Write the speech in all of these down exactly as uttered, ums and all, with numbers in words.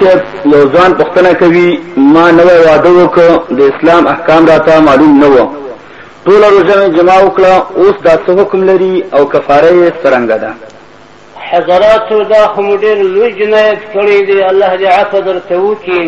صاحب یو ځوان پوښتنه کوي ما نوی واده وکړ د اسلام احکام راته معلوم نه و ټوله روژه مې جما وکړه اوس دا څه حکم لري او کفاره یې څرنګه ده؟ حضراتو دا خو مو ډېر لوی جنایت کړی دی الله دې عفو درته وکړي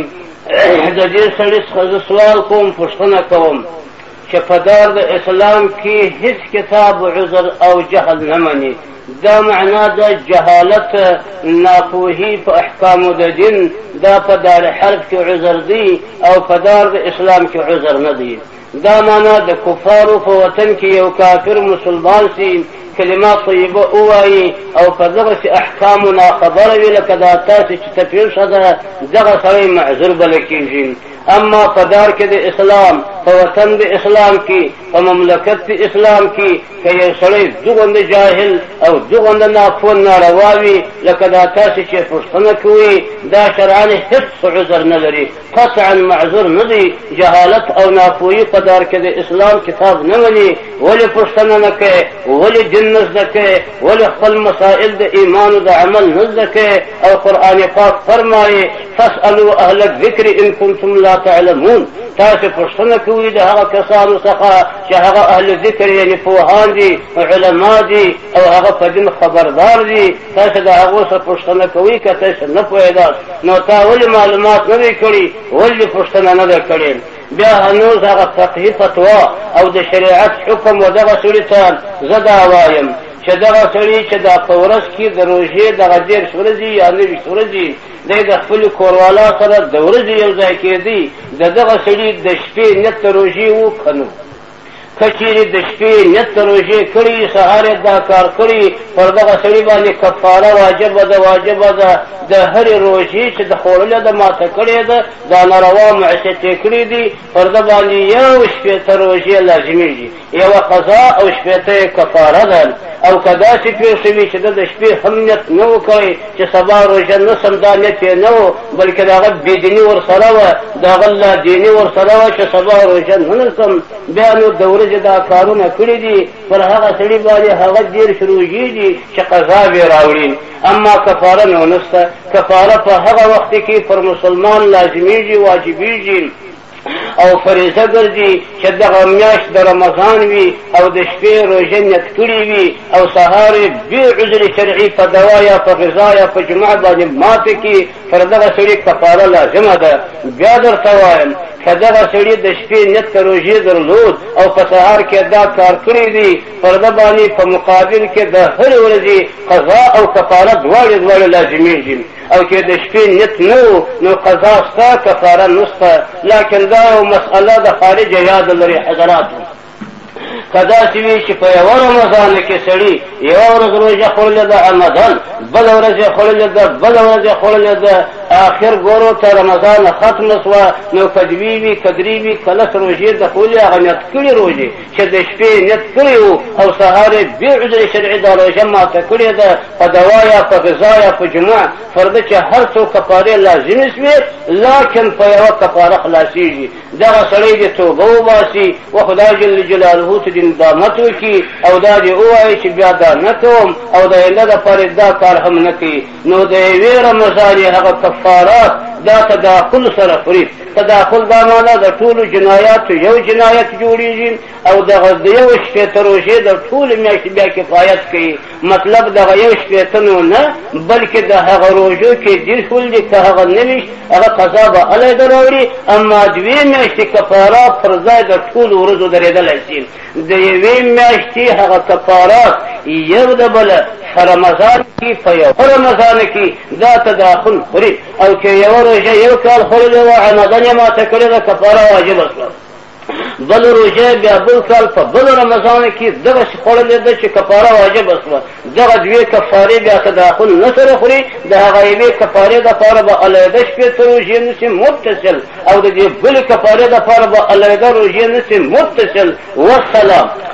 د دې سړي څخه زه سوال کوم پوښتنه کوم چې په دار د اسلام کې هیڅ کتاب عذر او جهل نه مني دا معنا د جهالت ناپوهي په احکامو د دین دا په دار حرب کې عذر دی او په دار د اسلام کې عذر نه دی دا معنا د کفارو په وطن کې یو کافر مسلمان سي کلمات طیبه ووایي او په دغسې احکامو ناخبره وي لکه دا تاسې چې ته پېښه ده دغه سړی معذور بله کېږي اما په دار کې د اسلام په وطن د اسلام کې په مملکت د اسلام کې که یو سړی دوغنده جاهل او دوغنده ناپوه ناروا وي لکه دا تاسې چې پوښتنه کوي دا شرعاً هېڅ عذر نه لري قطعا معذور نه دی جهالت او ناپوهي په دار کې د اسلام کتاب نه مني ولې پوښتنه نه کوي ولې دین نه زده کوي ولې خپل مسائل د ایمان او د عمل نه زده کوي او قرآن پاک فرمایي فاسألوا اهل الذکر ان کنتم لا تعلمون تاسو پوښتنه کوئ د هغه کسانو څخه چې هغه اهل ذکر یعنې پوهان دي علما دي او هغه په دین خبردار دي تاسو د هغو څخه پوښتنه کوئ که تاسو نه پوهېداست نو تا ولې معلومات نه دی کړي ولې پوښتنه نه ده کړې بیا هنوز هغه فقهي فتوا او د شریعت حکم و دغه سړي ته زه دا وایم چې دغه سړي چې دا په ورځ کې د روژې دغه دېرش ورځې یا نوېست ورځې دی د خپلې کوروالا سره د ورځې یو ځای کېدی د دغه سړي د شپې نیت د روژې و که نه که چېرې د شپې نیت د روژې کړي سهار یې دا کار کړي پر دغه سړي باندې کفاره واجبه ده واجبه ده د هرې روژې چې د خوړلې ده ماته کړې ده دا ناروا معصیتې کړي دي پر ده باندې یو شپېته روژې لازمېږي یوه قضا او شپېته یې کفاره ده او که داسې پېښه وي چې ده د شپې هم نیت نه و کړی چې سبا روژه نسم دا نیت یې نه و بلکې د هغه بېدیني ورسره وه د هغه لادیني ورسره وه چې سبا روژه نه نسم بیا نو د ورځې دا کارونه کړي دي پر هغه سړي باندې هغه دېرش روژې دي چې قضا به راوړي اما کفاره نو نشته کفاره په هغه وخت کې پر مسلمان لازمیږي واجبېږي او فریضه ګرځي چې دغه میاشت د رمضان وي او د شپې روژه نیت کړي وي او سهار یې بې عذر شرعي په دوا یا په غذا یا په جماع باندې ماته کړي پر دغه سړي کفاره لازمه ده بیا درته وایم که دغه سړي د شپې نیت د روژې درلود او په سهار کې دا کار کړی دی پر ده باندې په مقابل کې د هرې ورځې قضا او کفاره دواړې دواړې لازمېږي او چې د شپې نیت نه و نو قضا شته کفاره نشته لکن دا یو مسئله د خارجه یاد لري حضراتو که داسې وي چې په یوه رمضان کې سړي یوه ورځ روژه خوړلې ده عمدن بله ورځ یې خوړلې ده بله ورځ یې خوړلې ده آخر ګورو ته رمضان ختمه شوه نو که دوې وي که درې وي که لس روژې د خولې هغه نیت کړي روژې چې د شپې نیت کړی و او سهار یې بې عذر شرعي دا روژه ماته کړې ده په دوا یا په غذا یا په جماع فرده چې هر څو کفارې لازمې شوې لکن په یوه کفاره خلاصېږي دغه سړی دې توبه وباسي و خدای جل جلاله ته دې ندامت وکړي او دا دې ووایي چې بیا دا نه کوم او د آینده دپاره دا کار هم نه کوي نو د یوې رمضان یې هغه کفارات دا تداخل سره خوري تداخل دا معنا د ټولو جنایاتو یو جنایت جوړېږي او دغه د یو شپېته روژې د ټولې میاشتې بیا کفایت کوي مطلب دغه یو شپېته نو نه بلکې د هغه روژو کې دېرش ولدي که هغه نوېشت هغه قضا به علیحده راوړي اما دوې میاشتې کفارات پر ځای د ټولو ورځو درېدلی شي د یوې میاشتې هغه کفارات یو د بله په رمضان کې په یو رمضان کې دا تداخل خوري او که یوه روژه یو کال خوړلې وه عمدن یې ماته کړې ده کفاره واجبه شوه بل روژه بیا بل کال په بل رمضان کې دغسې خوړلې ده چې کفاره واجبه شوه دغه دوې کفارې بیا تداخل نه سره خوري د هغه یوې کفارې دپاره به علیحده شپېته روژې نسي متصل او د دې بلې کفارې دپاره به علیحده روژې نسي متصل والسلام